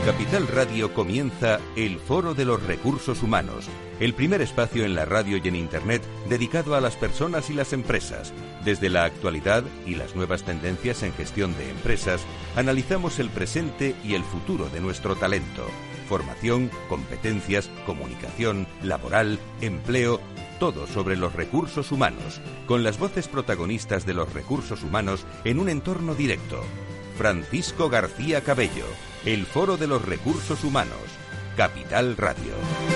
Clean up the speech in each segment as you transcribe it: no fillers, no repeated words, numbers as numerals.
Capital Radio comienza el Foro de los Recursos Humanos, el primer espacio en la radio y en Internet dedicado a las personas y las empresas. Desde la actualidad y las nuevas tendencias en gestión de empresas, analizamos el presente y el futuro de nuestro talento. Formación, competencias, comunicación, laboral, empleo, todo sobre los recursos humanos, con las voces protagonistas de los recursos humanos en un entorno directo. Francisco García Cabello, el Foro de los Recursos Humanos, Capital Radio.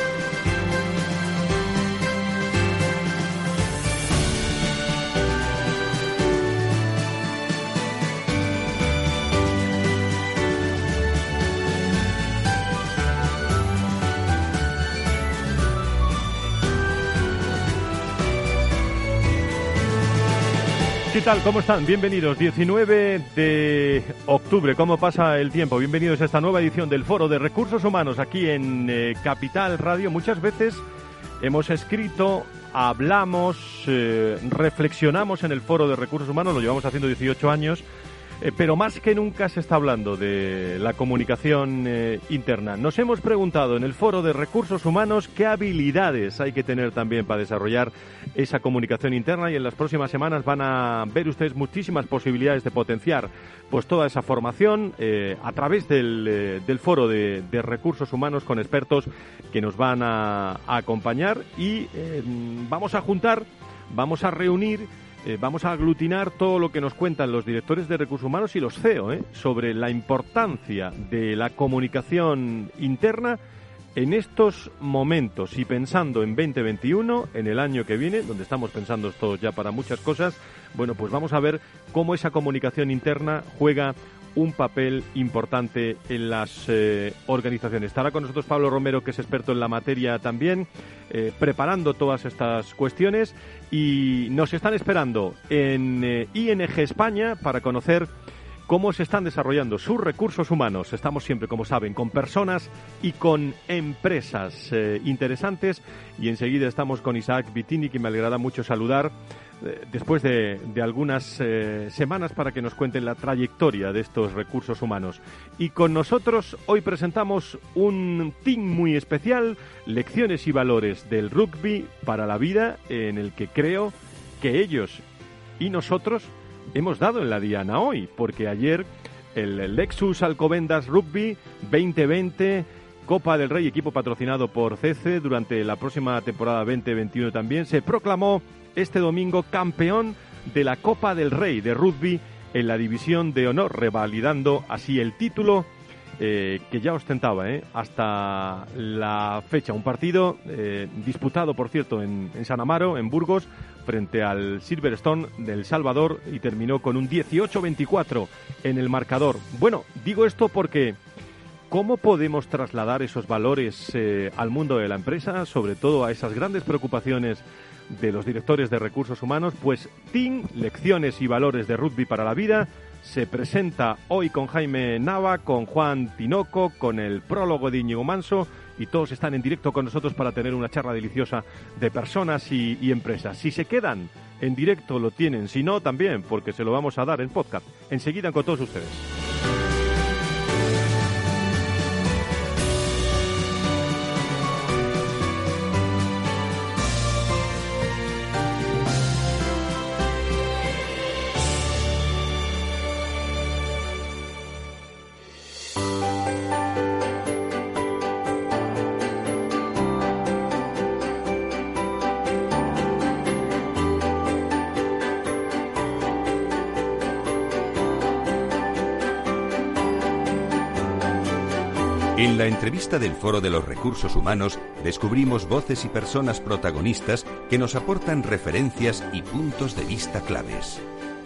¿Qué tal? ¿Cómo están? Bienvenidos. 19 de octubre. ¿Cómo pasa el tiempo? Bienvenidos a esta nueva edición del Foro de Recursos Humanos aquí en Capital Radio. Muchas veces hemos escrito, hablamos, reflexionamos en el Foro de Recursos Humanos, lo llevamos haciendo 18 años, pero más que nunca se está hablando de la comunicación interna. Nos hemos preguntado en el Foro de Recursos Humanos qué habilidades hay que tener también para desarrollar esa comunicación interna, y en las próximas semanas van a ver ustedes muchísimas posibilidades de potenciar pues toda esa formación a través del Foro de Recursos Humanos con expertos que nos van a acompañar y vamos a juntar, vamos a reunir, vamos a aglutinar todo lo que nos cuentan los directores de recursos humanos y los CEO sobre la importancia de la comunicación interna en estos momentos, y pensando en 2021, en el año que viene, donde estamos pensando todos ya para muchas cosas. Bueno, pues vamos a ver cómo esa comunicación interna juega un papel importante en las organizaciones. Estará con nosotros Pablo Romero, que es experto en la materia también, preparando todas estas cuestiones, y nos están esperando en ING España para conocer cómo se están desarrollando sus recursos humanos. Estamos siempre, como saben, con personas y con empresas interesantes, y enseguida estamos con Isaac Vitini, que me alegrará mucho saludar después de algunas semanas para que nos cuenten la trayectoria de estos recursos humanos. Y con nosotros hoy presentamos un team muy especial, Lecciones y Valores del Rugby para la Vida, en el que creo que ellos y nosotros hemos dado en la diana hoy, porque ayer el Lexus Alcobendas Rugby 2020, Copa del Rey, equipo patrocinado por CC durante la próxima temporada 2021 también, se proclamó este domingo campeón de la Copa del Rey de Rugby en la división de honor, revalidando así el título que ya ostentaba hasta la fecha. Un partido disputado, por cierto, en San Amaro, en Burgos, frente al Silverstone del Salvador, y terminó con un 18-24 en el marcador. Bueno, digo esto porque ¿cómo podemos trasladar esos valores al mundo de la empresa, sobre todo a esas grandes preocupaciones de los directores de recursos humanos? Pues TIN, Lecciones y Valores de Rugby para la Vida, se presenta hoy con Jaime Nava, con Juan Tinoco, con el prólogo de Íñigo Manso, y todos están en directo con nosotros para tener una charla deliciosa de personas y empresas. Si se quedan en directo lo tienen, si no también, porque se lo vamos a dar en podcast enseguida con todos ustedes. En la entrevista del Foro de los Recursos Humanos descubrimos voces y personas protagonistas que nos aportan referencias y puntos de vista claves.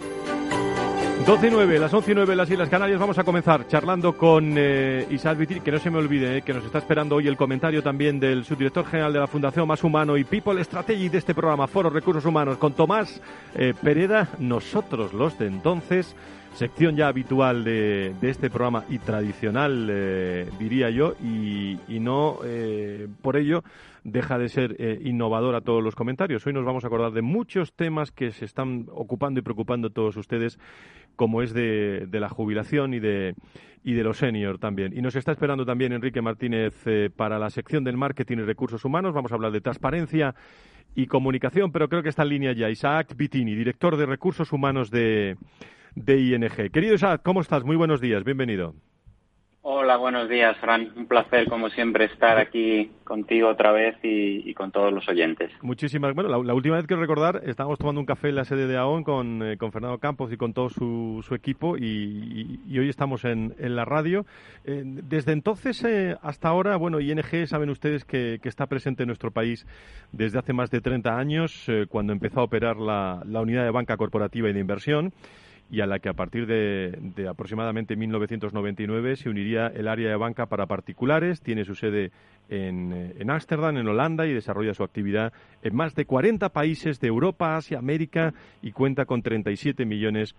12:09, las 11:09 las Islas Canarias. Vamos a comenzar charlando con Isaac Vitini, que no se me olvide que nos está esperando hoy el comentario también del subdirector general de la Fundación Más Humano y People Strategy de este programa, Foro Recursos Humanos, con Tomás Pereda. Nosotros, los de entonces, sección ya habitual de este programa y tradicional, diría yo, y no por ello deja de ser innovador a todos los comentarios. Hoy nos vamos a acordar de muchos temas que se están ocupando y preocupando todos ustedes, como es de la jubilación y de los senior también. Y nos está esperando también Enrique Martínez para la sección del marketing y recursos humanos. Vamos a hablar de transparencia y comunicación, pero creo que está en línea ya Isaac Bitini, director de recursos humanos de ING. Querido Isaac, ¿cómo estás? Muy buenos días, bienvenido. Hola, buenos días, Fran. Un placer, como siempre, estar aquí contigo otra vez y con todos los oyentes. Muchísimas. Bueno, la última vez que recordar, estábamos tomando un café en la sede de AON con Fernando Campos y con todo su equipo y hoy estamos en la radio. Desde entonces hasta ahora, bueno, ING, saben ustedes que está presente en nuestro país desde hace más de 30 años, cuando empezó a operar la unidad de banca corporativa y de inversión, y a la que a partir de aproximadamente 1999 se uniría el área de banca para particulares. Tiene su sede en Ámsterdam, en Holanda, y desarrolla su actividad en más de 40 países de Europa, Asia, América, y cuenta con 37 millones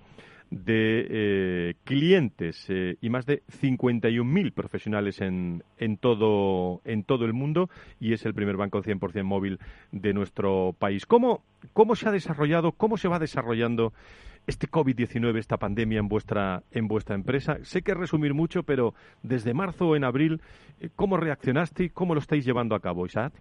de clientes y más de 51.000 profesionales en todo el mundo, y es el primer banco 100% móvil de nuestro país. ¿Cómo se ha desarrollado, cómo se va desarrollando este COVID-19, esta pandemia en vuestra empresa? Sé que es resumir mucho, pero desde marzo o en abril, ¿cómo reaccionaste y cómo lo estáis llevando a cabo, Isaac?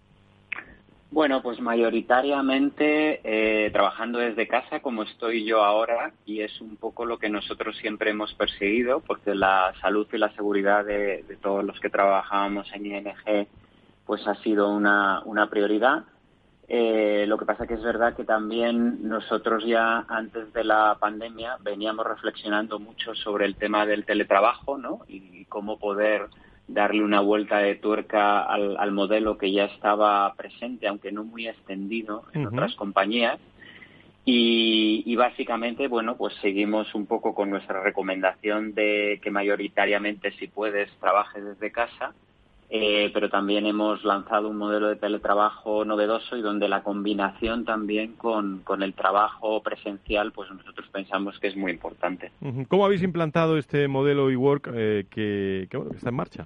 Bueno, pues mayoritariamente trabajando desde casa, como estoy yo ahora, y es un poco lo que nosotros siempre hemos perseguido, porque la salud y la seguridad de todos los que trabajábamos en ING pues ha sido una prioridad. Lo que pasa que es verdad que también nosotros ya antes de la pandemia veníamos reflexionando mucho sobre el tema del teletrabajo, ¿no? Y cómo poder darle una vuelta de tuerca al modelo que ya estaba presente, aunque no muy extendido en otras compañías. Y básicamente, bueno, pues seguimos un poco con nuestra recomendación de que mayoritariamente, si puedes, trabajes desde casa. Pero también hemos lanzado un modelo de teletrabajo novedoso y donde la combinación también con el trabajo presencial, pues nosotros pensamos que es muy importante. ¿Cómo habéis implantado este modelo eWork que está en marcha?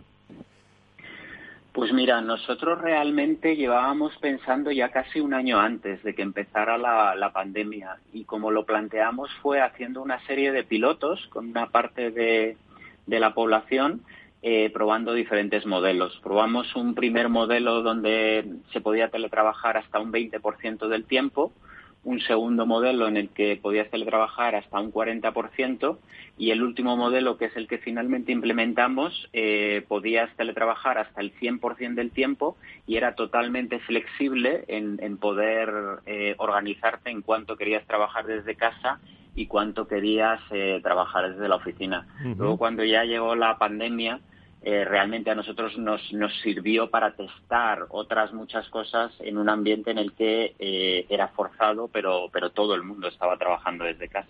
Pues mira, nosotros realmente llevábamos pensando ya casi un año antes de que empezara la pandemia, y como lo planteamos fue haciendo una serie de pilotos con una parte de la población, probando diferentes modelos. Probamos un primer modelo donde se podía teletrabajar hasta un 20% del tiempo, un segundo modelo en el que podías teletrabajar hasta un 40%, y el último modelo, que es el que finalmente implementamos, podías teletrabajar hasta el 100% del tiempo y era totalmente flexible en poder organizarte en cuánto querías trabajar desde casa y cuánto querías trabajar desde la oficina. Luego, cuando ya llegó la pandemia, realmente a nosotros nos sirvió para testar otras muchas cosas en un ambiente en el que era forzado, pero todo el mundo estaba trabajando desde casa.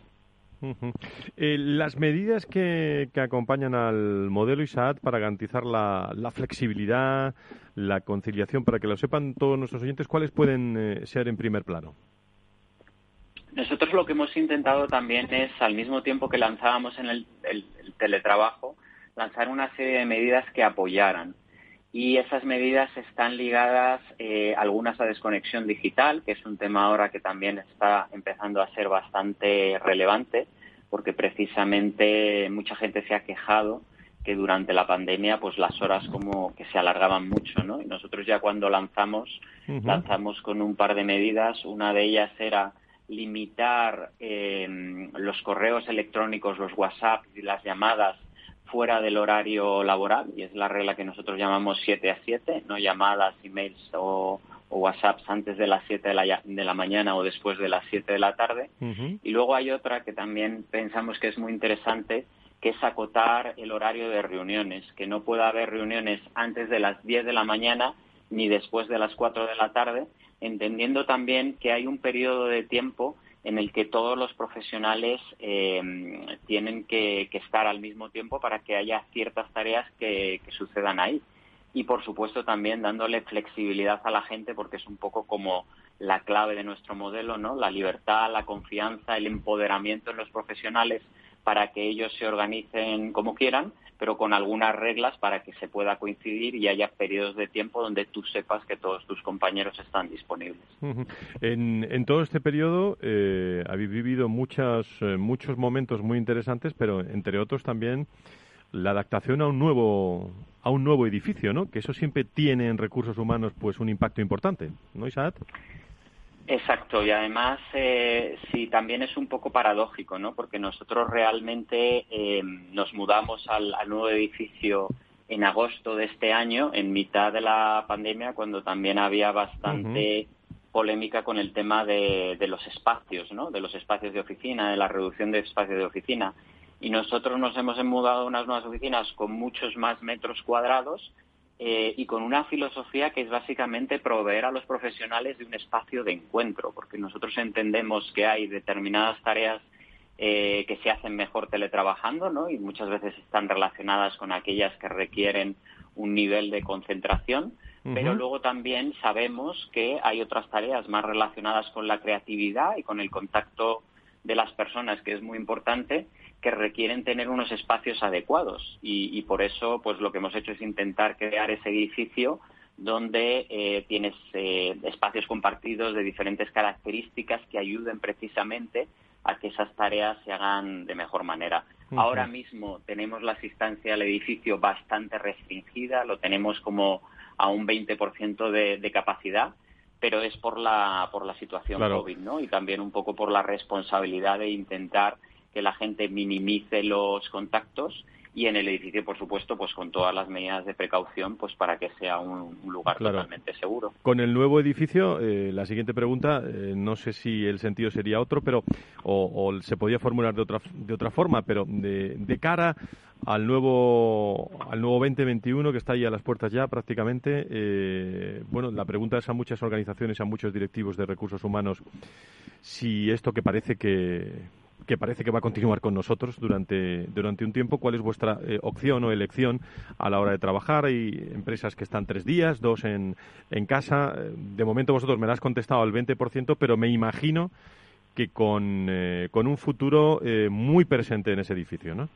Las medidas que acompañan al modelo ISAT para garantizar la flexibilidad, la conciliación, para que lo sepan todos nuestros oyentes, ¿cuáles pueden ser en primer plano? Nosotros lo que hemos intentado también es, al mismo tiempo que lanzábamos en el teletrabajo, lanzar una serie de medidas que apoyaran. Y esas medidas están ligadas, algunas a desconexión digital, que es un tema ahora que también está empezando a ser bastante relevante, porque precisamente mucha gente se ha quejado que durante la pandemia pues las horas como que se alargaban mucho, ¿no? Y nosotros ya cuando lanzamos con un par de medidas. Una de ellas era limitar los correos electrónicos, los WhatsApp y las llamadas fuera del horario laboral, y es la regla que nosotros llamamos 7 a 7, no llamadas, emails o WhatsApps antes de las 7 de la mañana o después de las 7 de la tarde. Y luego hay otra que también pensamos que es muy interesante, que es acotar el horario de reuniones, que no pueda haber reuniones antes de las 10 de la mañana ni después de las 4 de la tarde, entendiendo también que hay un periodo de tiempo en el que todos los profesionales tienen que estar al mismo tiempo para que haya ciertas tareas que sucedan ahí. Y, por supuesto, también dándole flexibilidad a la gente, porque es un poco como la clave de nuestro modelo, ¿no? La libertad, la confianza, el empoderamiento en los profesionales para que ellos se organicen como quieran, pero con algunas reglas para que se pueda coincidir y haya periodos de tiempo donde tú sepas que todos tus compañeros están disponibles. En todo este periodo habéis vivido muchos momentos muy interesantes, pero entre otros también la adaptación a un nuevo edificio, ¿no? Que eso siempre tiene en recursos humanos pues un impacto importante, ¿no, Isaac? Exacto, y además sí, también es un poco paradójico, ¿no? Porque nosotros realmente nos mudamos al nuevo edificio en agosto de este año, en mitad de la pandemia, cuando también había bastante polémica con el tema de los espacios, ¿no? De los espacios de oficina, de la reducción de espacios de oficina. Y nosotros nos hemos mudado a unas nuevas oficinas con muchos más metros cuadrados, y con una filosofía que es básicamente proveer a los profesionales de un espacio de encuentro, porque nosotros entendemos que hay determinadas tareas que se hacen mejor teletrabajando, ¿no? Y muchas veces están relacionadas con aquellas que requieren un nivel de concentración, pero luego también sabemos que hay otras tareas más relacionadas con la creatividad y con el contacto de las personas, que es muy importante, que requieren tener unos espacios adecuados y por eso pues lo que hemos hecho es intentar crear ese edificio donde tienes espacios compartidos de diferentes características que ayuden precisamente a que esas tareas se hagan de mejor manera. Ahora mismo tenemos la asistencia al edificio bastante restringida, lo tenemos como a un 20% de capacidad, pero es por la situación COVID, ¿no? Y también un poco por la responsabilidad de intentar que la gente minimice los contactos y en el edificio, por supuesto, pues con todas las medidas de precaución, pues para que sea un lugar totalmente seguro. Con el nuevo edificio, la siguiente pregunta, no sé si el sentido sería otro, pero o se podía formular de otra forma, pero de cara al nuevo 2021 que está ahí a las puertas ya prácticamente, bueno, la pregunta es a muchas organizaciones, a muchos directivos de recursos humanos, si esto que parece que va a continuar con nosotros durante un tiempo, ¿cuál es vuestra opción o elección a la hora de trabajar? Hay empresas que están 3 días, 2 en casa. De momento vosotros me lo has contestado al 20%, pero me imagino que con un futuro muy presente en ese edificio, ¿no?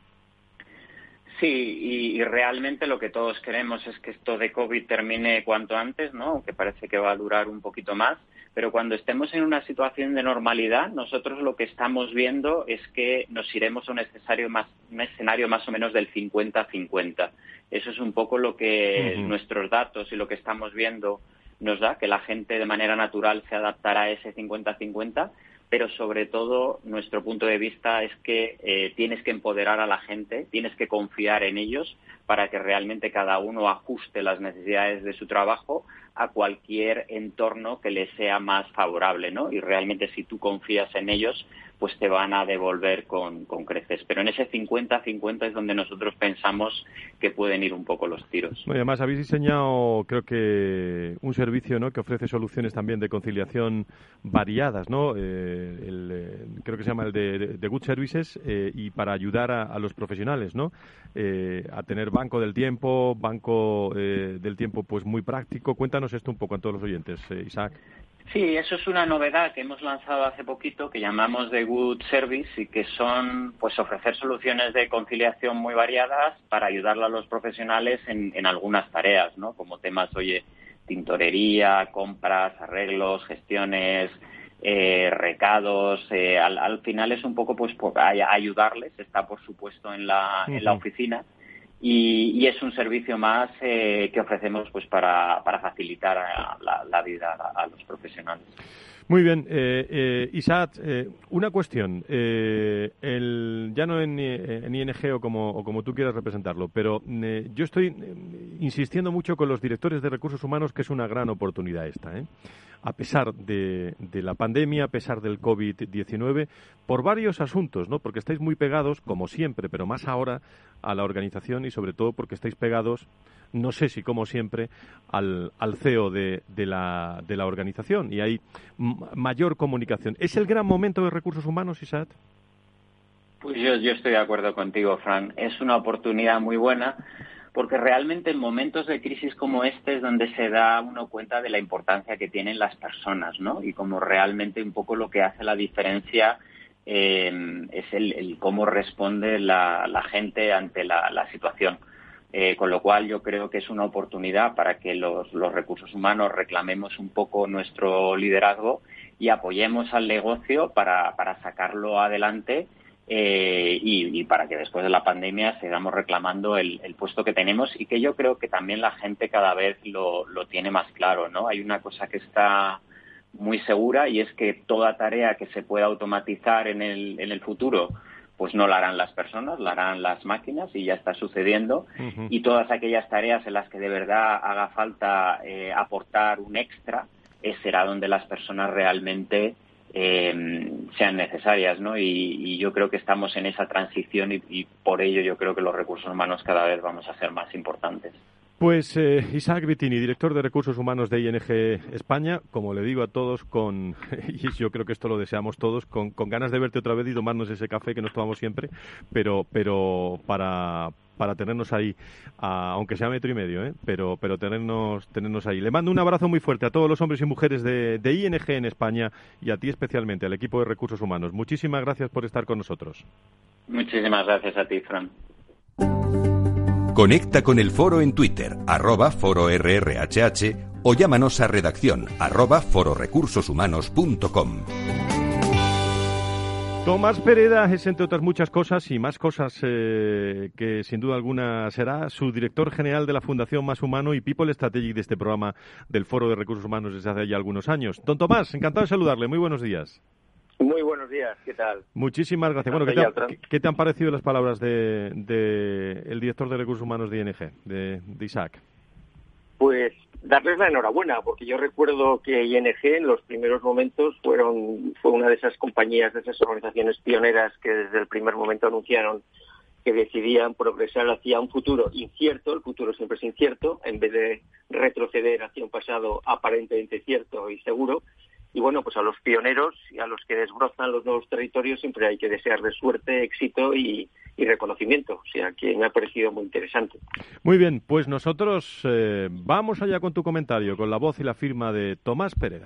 Sí, y realmente lo que todos queremos es que esto de COVID termine cuanto antes, ¿no? Aunque parece que va a durar un poquito más. Pero cuando estemos en una situación de normalidad, nosotros lo que estamos viendo es que nos iremos a un escenario más o menos del 50-50. Eso es un poco lo que nuestros datos y lo que estamos viendo nos da, que la gente de manera natural se adaptará a ese 50-50, pero sobre todo nuestro punto de vista es que tienes que empoderar a la gente, tienes que confiar en ellos para que realmente cada uno ajuste las necesidades de su trabajo a cualquier entorno que les sea más favorable, ¿no? Y realmente si tú confías en ellos, pues te van a devolver con creces. Pero en ese 50-50 es donde nosotros pensamos que pueden ir un poco los tiros. Bueno, y además habéis diseñado, creo que, un servicio, ¿no?, que ofrece soluciones también de conciliación variadas, ¿no? Creo que se llama el de Good Services, y para ayudar a los profesionales, ¿no? A tener banco del tiempo pues muy práctico. Cuéntanos esto un poco a todos los oyentes, Isaac. Sí, eso es una novedad que hemos lanzado hace poquito, que llamamos The Good Service, y que son pues ofrecer soluciones de conciliación muy variadas para ayudarle a los profesionales en algunas tareas, ¿no? Como temas, tintorería, compras, arreglos, gestiones, recados. Al final es un poco pues ayudarles, está por supuesto en la oficina. Y es un servicio más que ofrecemos pues para facilitar la vida a los profesionales. Muy bien, Isaac, una cuestión. Ya no en ING o como tú quieras representarlo, pero yo estoy insistiendo mucho con los directores de recursos humanos que es una gran oportunidad esta, a pesar de la pandemia, a pesar del COVID-19, por varios asuntos, ¿no? Porque estáis muy pegados, como siempre, pero más ahora, a la organización y sobre todo porque estáis pegados, no sé si como siempre, al CEO de la organización y hay mayor comunicación. ¿Es el gran momento de recursos humanos, Isaac? Pues yo estoy de acuerdo contigo, Fran. Es una oportunidad muy buena porque realmente en momentos de crisis como este es donde se da uno cuenta de la importancia que tienen las personas, ¿no? Y como realmente un poco lo que hace la diferencia es el cómo responde la gente ante la situación. Con lo cual yo creo que es una oportunidad para que los recursos humanos reclamemos un poco nuestro liderazgo y apoyemos al negocio para sacarlo adelante y para que después de la pandemia sigamos reclamando el puesto que tenemos y que yo creo que también la gente cada vez lo tiene más claro, ¿no? Hay una cosa que está muy segura y es que toda tarea que se pueda automatizar en el futuro pues no la harán las personas, la harán las máquinas y ya está sucediendo. Uh-huh. Y todas aquellas tareas en las que de verdad haga falta aportar un extra, será donde las personas realmente sean necesarias, ¿no? Y yo creo que estamos en esa transición y por ello yo creo que los recursos humanos cada vez vamos a ser más importantes. Pues Isaac Brittini, director de Recursos Humanos de ING España, como le digo a todos, y yo creo que esto lo deseamos todos, con ganas de verte otra vez y tomarnos ese café que nos tomamos siempre, pero para tenernos ahí, aunque sea 1,5 metros, pero tenernos ahí. Le mando un abrazo muy fuerte a todos los hombres y mujeres de ING en España y a ti especialmente, al equipo de Recursos Humanos. Muchísimas gracias por estar con nosotros. Muchísimas gracias a ti, Fran. Conecta con el foro en Twitter, @fororrhh, o llámanos a redacción @fororecursoshumanos.com. Tomás Pereda es, entre otras muchas cosas y más cosas que sin duda alguna será, su director general de la Fundación Más Humano y People Strategic de este programa del Foro de Recursos Humanos desde hace ya algunos años. Don Tomás, encantado de saludarle. Muy buenos días. Muy buenos días, ¿qué tal? Muchísimas gracias. Bueno, ¿qué te han parecido las palabras de el director de Recursos Humanos de ING, de Isaac? Pues darles la enhorabuena, porque yo recuerdo que ING en los primeros momentos fue una de esas compañías, de esas organizaciones pioneras que desde el primer momento anunciaron que decidían progresar hacia un futuro incierto. El futuro siempre es incierto, en vez de retroceder hacia un pasado aparentemente cierto y seguro. Y bueno, pues a los pioneros y a los que desbrozan los nuevos territorios siempre hay que desearles suerte, éxito y reconocimiento. O sea, que me ha parecido muy interesante. Muy bien, pues nosotros vamos allá con tu comentario, con la voz y la firma de Tomás Pereda.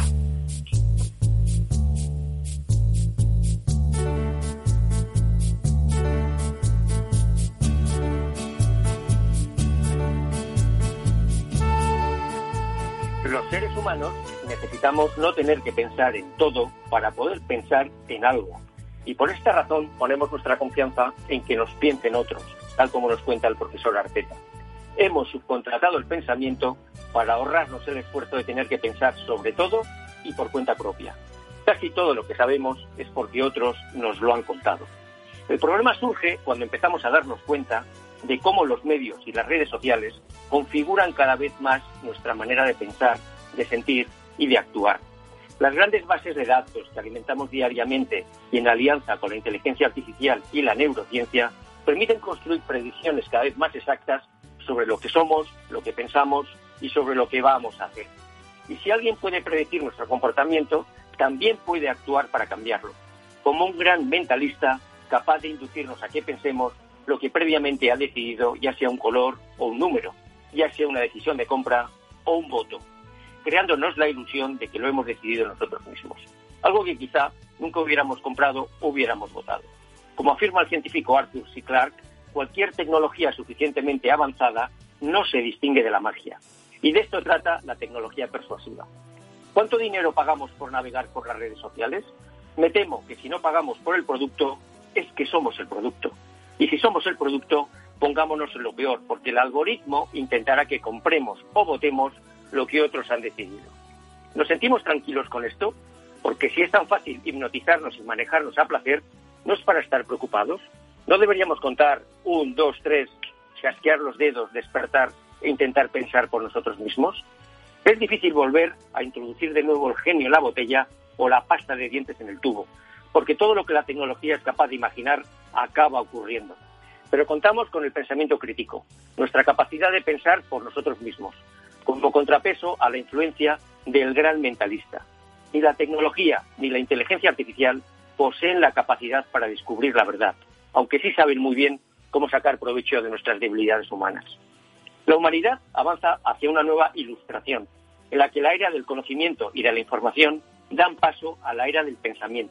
Los seres humanos necesitamos no tener que pensar en todo para poder pensar en algo. Y por esta razón ponemos nuestra confianza en que nos piensen otros, tal como nos cuenta el profesor Arteta. Hemos subcontratado el pensamiento para ahorrarnos el esfuerzo de tener que pensar sobre todo y por cuenta propia. Casi todo lo que sabemos es porque otros nos lo han contado. El problema surge cuando empezamos a darnos cuenta de cómo los medios y las redes sociales configuran cada vez más nuestra manera de pensar, de sentir y de actuar. Las grandes bases de datos que alimentamos diariamente y en alianza con la inteligencia artificial y la neurociencia permiten construir predicciones cada vez más exactas sobre lo que somos, lo que pensamos y sobre lo que vamos a hacer. Y si alguien puede predecir nuestro comportamiento, también puede actuar para cambiarlo, como un gran mentalista capaz de inducirnos a que pensemos lo que previamente ha decidido, ya sea un color o un número, ya sea una decisión de compra o un voto, creándonos la ilusión de que lo hemos decidido nosotros mismos, algo que quizá nunca hubiéramos comprado o hubiéramos votado. Como afirma el científico Arthur C. Clarke, cualquier tecnología suficientemente avanzada no se distingue de la magia. Y de esto trata la tecnología persuasiva. ¿Cuánto dinero pagamos por navegar por las redes sociales? Me temo que si no pagamos por el producto, es que somos el producto. Y si somos el producto, pongámonos en lo peor, porque el algoritmo intentará que compremos o votemos lo que otros han decidido. ¿Nos sentimos tranquilos con esto? Porque si es tan fácil hipnotizarnos y manejarnos a placer, ¿no es para estar preocupados? ¿No deberíamos contar 1, 2, 3, chasquear los dedos, despertar e intentar pensar por nosotros mismos? Es difícil volver a introducir de nuevo el genio en la botella o la pasta de dientes en el tubo, porque todo lo que la tecnología es capaz de imaginar acaba ocurriendo. Pero contamos con el pensamiento crítico, nuestra capacidad de pensar por nosotros mismos, como contrapeso a la influencia del gran mentalista. Ni la tecnología ni la inteligencia artificial poseen la capacidad para descubrir la verdad, aunque sí saben muy bien cómo sacar provecho de nuestras debilidades humanas. La humanidad avanza hacia una nueva ilustración, en la que la era del conocimiento y de la información dan paso a la era del pensamiento,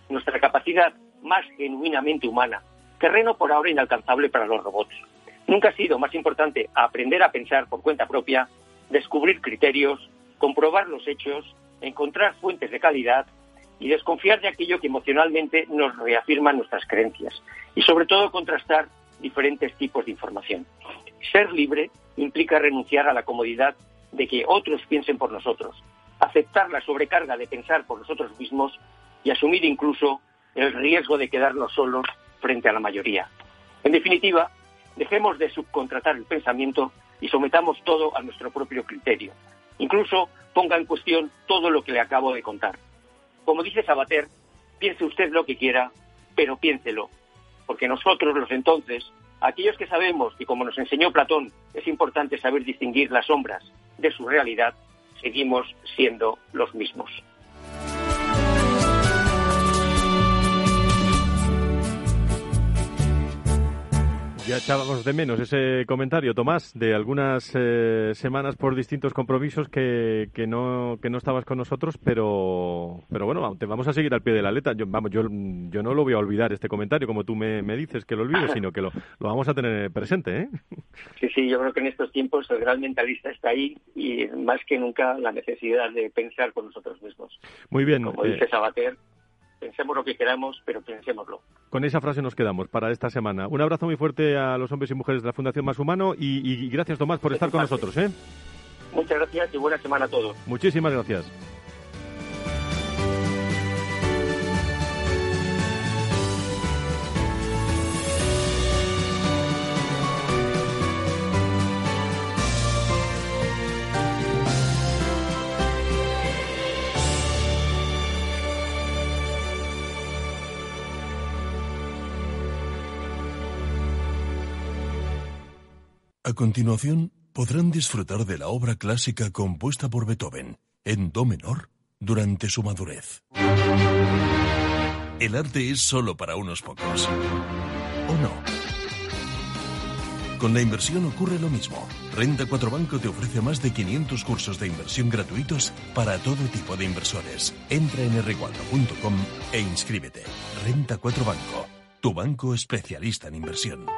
nuestra capacidad más genuinamente humana, terreno por ahora inalcanzable para los robots. Nunca ha sido más importante aprender a pensar por cuenta propia, descubrir criterios, comprobar los hechos, encontrar fuentes de calidad y desconfiar de aquello que emocionalmente nos reafirma nuestras creencias y sobre todo contrastar diferentes tipos de información. Ser libre implica renunciar a la comodidad de que otros piensen por nosotros, aceptar la sobrecarga de pensar por nosotros mismos y asumir incluso el riesgo de quedarnos solos frente a la mayoría. En definitiva, dejemos de subcontratar el pensamiento y sometamos todo a nuestro propio criterio. Incluso ponga en cuestión todo lo que le acabo de contar. Como dice Sabater, piense usted lo que quiera, pero piénselo. Porque nosotros, los entonces, aquellos que sabemos que, como nos enseñó Platón, es importante saber distinguir las sombras de su realidad, seguimos siendo los mismos. Ya echábamos de menos ese comentario, Tomás, de algunas semanas por distintos compromisos que no estabas con nosotros, pero bueno, te vamos a seguir al pie de la letra. Yo no lo voy a olvidar este comentario, como tú me dices que lo olvides, sino que lo vamos a tener presente, ¿eh? Sí, yo creo que en estos tiempos el gran mentalista está ahí y más que nunca la necesidad de pensar por nosotros mismos. Muy bien. Como dice Sabater, pensemos lo que queramos, pero pensémoslo. Con esa frase nos quedamos para esta semana. Un abrazo muy fuerte a los hombres y mujeres de la Fundación Más Humano y gracias, Tomás, por estar con nosotros, ¿eh? Muchas gracias y buena semana a todos. Muchísimas gracias. A continuación, podrán disfrutar de la obra clásica compuesta por Beethoven, en do menor, durante su madurez. El arte es solo para unos pocos. ¿O no? Con la inversión ocurre lo mismo. Renta 4 Banco te ofrece más de 500 cursos de inversión gratuitos para todo tipo de inversores. Entra en r4.com e inscríbete. Renta 4 Banco, tu banco especialista en inversión.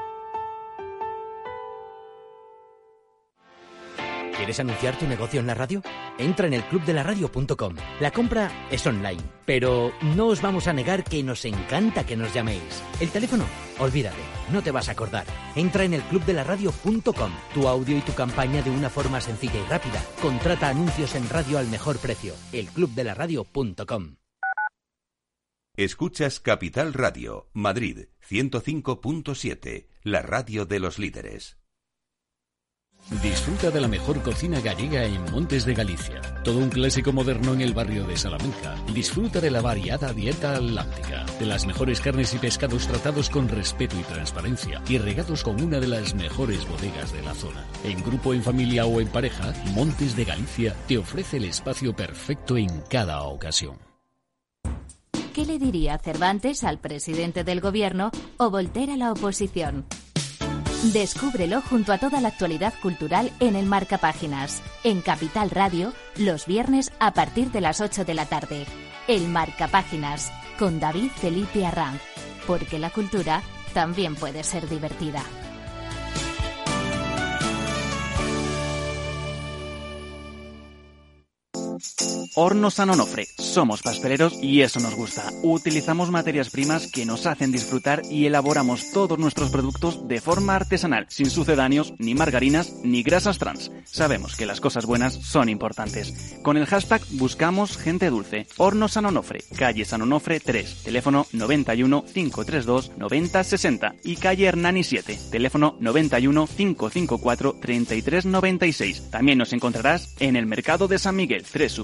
¿Quieres anunciar tu negocio en la radio? Entra en elclubdelaradio.com. La compra es online, pero no os vamos a negar que nos encanta que nos llaméis. El teléfono, olvídate, no te vas a acordar. Entra en elclubdelaradio.com. Tu audio y tu campaña de una forma sencilla y rápida. Contrata anuncios en radio al mejor precio. elclubdelaradio.com. Escuchas Capital Radio, Madrid, 105.7, la radio de los líderes. Disfruta de la mejor cocina gallega en Montes de Galicia. Todo un clásico moderno en el barrio de Salamanca. Disfruta de la variada dieta atlántica, de las mejores carnes y pescados tratados con respeto y transparencia y regados con una de las mejores bodegas de la zona. En grupo, en familia o en pareja, Montes de Galicia te ofrece el espacio perfecto en cada ocasión. ¿Qué le diría Cervantes al presidente del gobierno o Voltaire a la oposición? Descúbrelo junto a toda la actualidad cultural en el Marcapáginas, en Capital Radio, los viernes a partir de las 8 de la tarde. El Marcapáginas, con David Felipe Arranz, porque la cultura también puede ser divertida. Hornos San Onofre. Somos pasteleros y eso nos gusta. Utilizamos materias primas que nos hacen disfrutar y elaboramos todos nuestros productos de forma artesanal, sin sucedáneos, ni margarinas, ni grasas trans. Sabemos que las cosas buenas son importantes. Con el hashtag buscamos gente dulce. Hornos San Onofre, calle San Onofre 3, teléfono 91 532 9060 y calle Hernani 7, teléfono 91 554 3396. También nos encontrarás en el Mercado de San Miguel,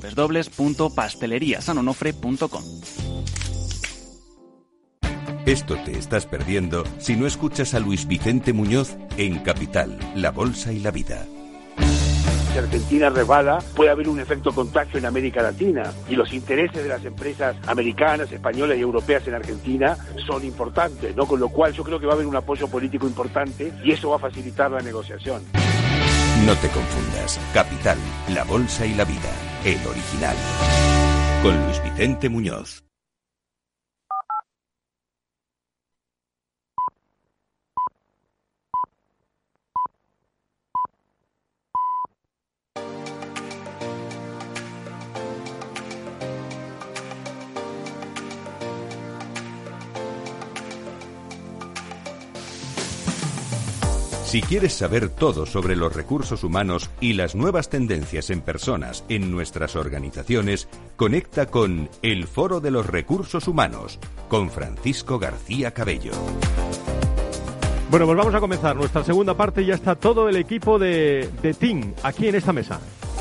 www.pasteleriasanonofre.com. Esto te estás perdiendo si no escuchas a Luis Vicente Muñoz en Capital, La Bolsa y la Vida. Si Argentina resbala, puede haber un efecto contagio en América Latina y los intereses de las empresas americanas, españolas y europeas en Argentina son importantes, ¿no? Con lo cual yo creo que va a haber un apoyo político importante y eso va a facilitar la negociación. No te confundas. Capital, La Bolsa y la Vida, el original. Con Luis Vicente Muñoz. Si quieres saber todo sobre los recursos humanos y las nuevas tendencias en personas en nuestras organizaciones, conecta con El Foro de los Recursos Humanos, con Francisco García Cabello. Bueno, pues vamos a comenzar nuestra segunda parte y ya está todo el equipo de Team aquí en esta mesa.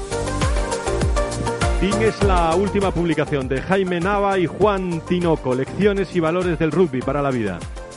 Team es la última publicación de Jaime Nava y Juan Tinoco, Lecciones y Valores del Rugby para la Vida.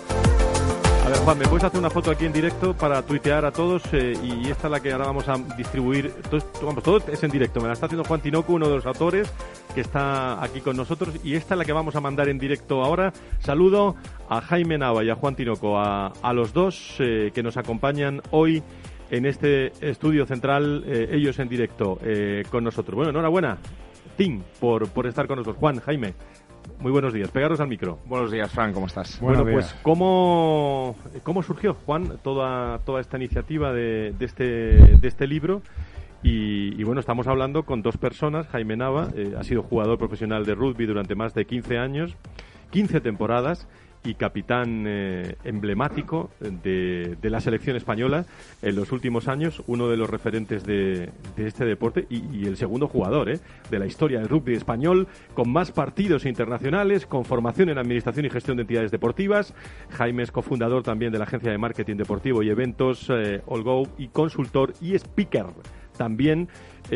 A ver, Juan, ¿me puedes hacer una foto aquí en directo para tuitear a todos? Y esta es la que ahora vamos a distribuir. Todo es en directo. Me la está haciendo Juan Tinoco, uno de los autores, que está aquí con nosotros. Y esta es la que vamos a mandar en directo ahora. Saludo a Jaime Nava y a Juan Tinoco, a los dos que nos acompañan hoy en este estudio central, ellos en directo con nosotros. Bueno, enhorabuena, Tim, por estar con nosotros. Juan, Jaime, muy buenos días. Pegaros al micro. Buenos días, Fran, ¿cómo estás? Bueno, pues, ¿cómo surgió, Juan, toda esta iniciativa de este libro? Y bueno, estamos hablando con dos personas. Jaime Nava ha sido jugador profesional de rugby durante más de 15 años, 15 temporadas, y capitán emblemático de la selección española en los últimos años, uno de los referentes de este deporte y el segundo jugador de la historia del rugby español, con más partidos internacionales, con formación en administración y gestión de entidades deportivas. Jaime es cofundador también de la agencia de marketing deportivo y eventos All Go, y consultor y speaker también,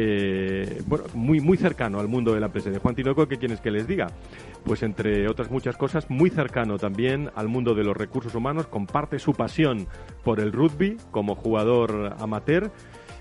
muy cercano al mundo de la empresa. De Juan Tinoco, ¿qué quieres que les diga? Pues entre otras muchas cosas, muy cercano también al mundo de los recursos humanos, comparte su pasión por el rugby como jugador amateur,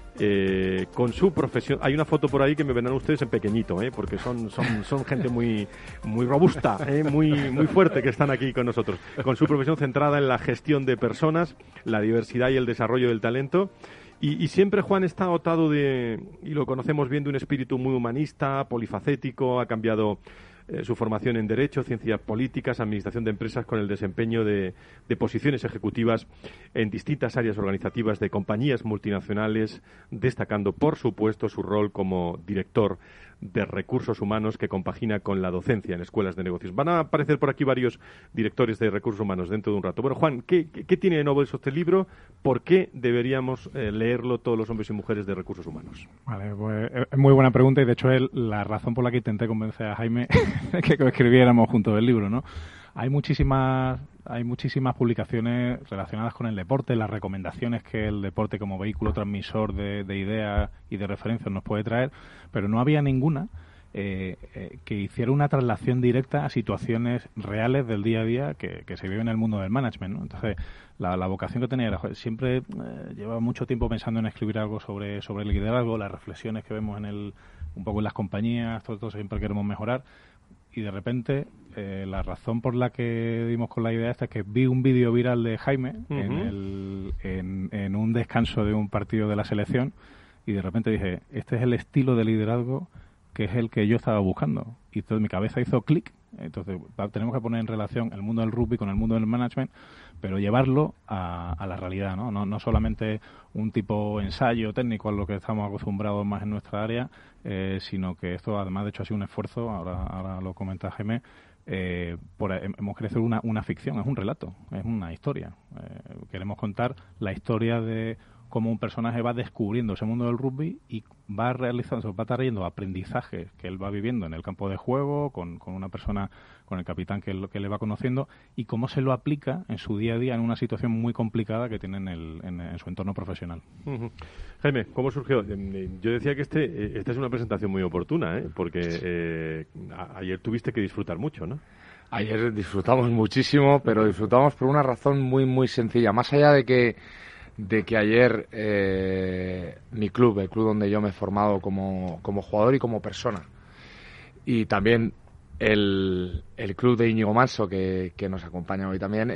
con su profesión. Hay una foto por ahí que me verán ustedes en pequeñito, porque son gente muy robusta, muy fuerte, que están aquí con nosotros, con su profesión centrada en la gestión de personas, la diversidad y el desarrollo del talento. Y siempre Juan está dotado y lo conocemos bien, de un espíritu muy humanista, polifacético. Ha cambiado su formación en Derecho, Ciencias Políticas, Administración de Empresas, con el desempeño de posiciones ejecutivas en distintas áreas organizativas de compañías multinacionales, destacando, por supuesto, su rol como director de recursos humanos, que compagina con la docencia en escuelas de negocios. Van a aparecer por aquí varios directores de recursos humanos dentro de un rato. Bueno, Juan, ¿qué tiene de novedoso este libro? ¿Por qué deberíamos leerlo todos los hombres y mujeres de recursos humanos? Vale, pues es muy buena pregunta, y de hecho es la razón por la que intenté convencer a Jaime que escribiéramos juntos el libro, ¿no? Hay muchísimas publicaciones relacionadas con el deporte, las recomendaciones que el deporte como vehículo transmisor de ideas y de referencias nos puede traer, pero no había ninguna que hiciera una traslación directa a situaciones reales del día a día que se vive en el mundo del management, ¿no? Entonces, la vocación que tenía era, siempre llevaba mucho tiempo pensando en escribir algo sobre el liderazgo, las reflexiones que vemos un poco en las compañías, todo siempre queremos mejorar. Y de repente, la razón por la que dimos con la idea esta es que vi un vídeo viral de Jaime en un descanso de un partido de la selección, y de repente dije, este es el estilo de liderazgo que es el que yo estaba buscando. Y entonces mi cabeza hizo clic. Entonces tenemos que poner en relación el mundo del rugby con el mundo del management, pero llevarlo a la realidad, ¿no? No solamente un tipo ensayo técnico a lo que estamos acostumbrados más en nuestra área, sino que esto, además, de hecho, ha sido un esfuerzo, ahora lo comenta Jaime, hemos querido hacer una ficción, es un relato, es una historia. Queremos contar la historia de cómo un personaje va descubriendo ese mundo del rugby y va trayendo aprendizajes que él va viviendo en el campo de juego, con una persona, con el capitán que le va conociendo, y cómo se lo aplica en su día a día en una situación muy complicada que tiene en su entorno profesional. Uh-huh. Jaime, ¿cómo surgió? Yo decía que esta es una presentación muy oportuna, porque ayer tuviste que disfrutar mucho, ¿no? Ayer disfrutamos muchísimo, pero disfrutamos por una razón muy, muy sencilla. Más allá de que ayer mi club, el club donde yo me he formado como jugador y como persona, y también el club de Íñigo Manso, que nos acompaña hoy también,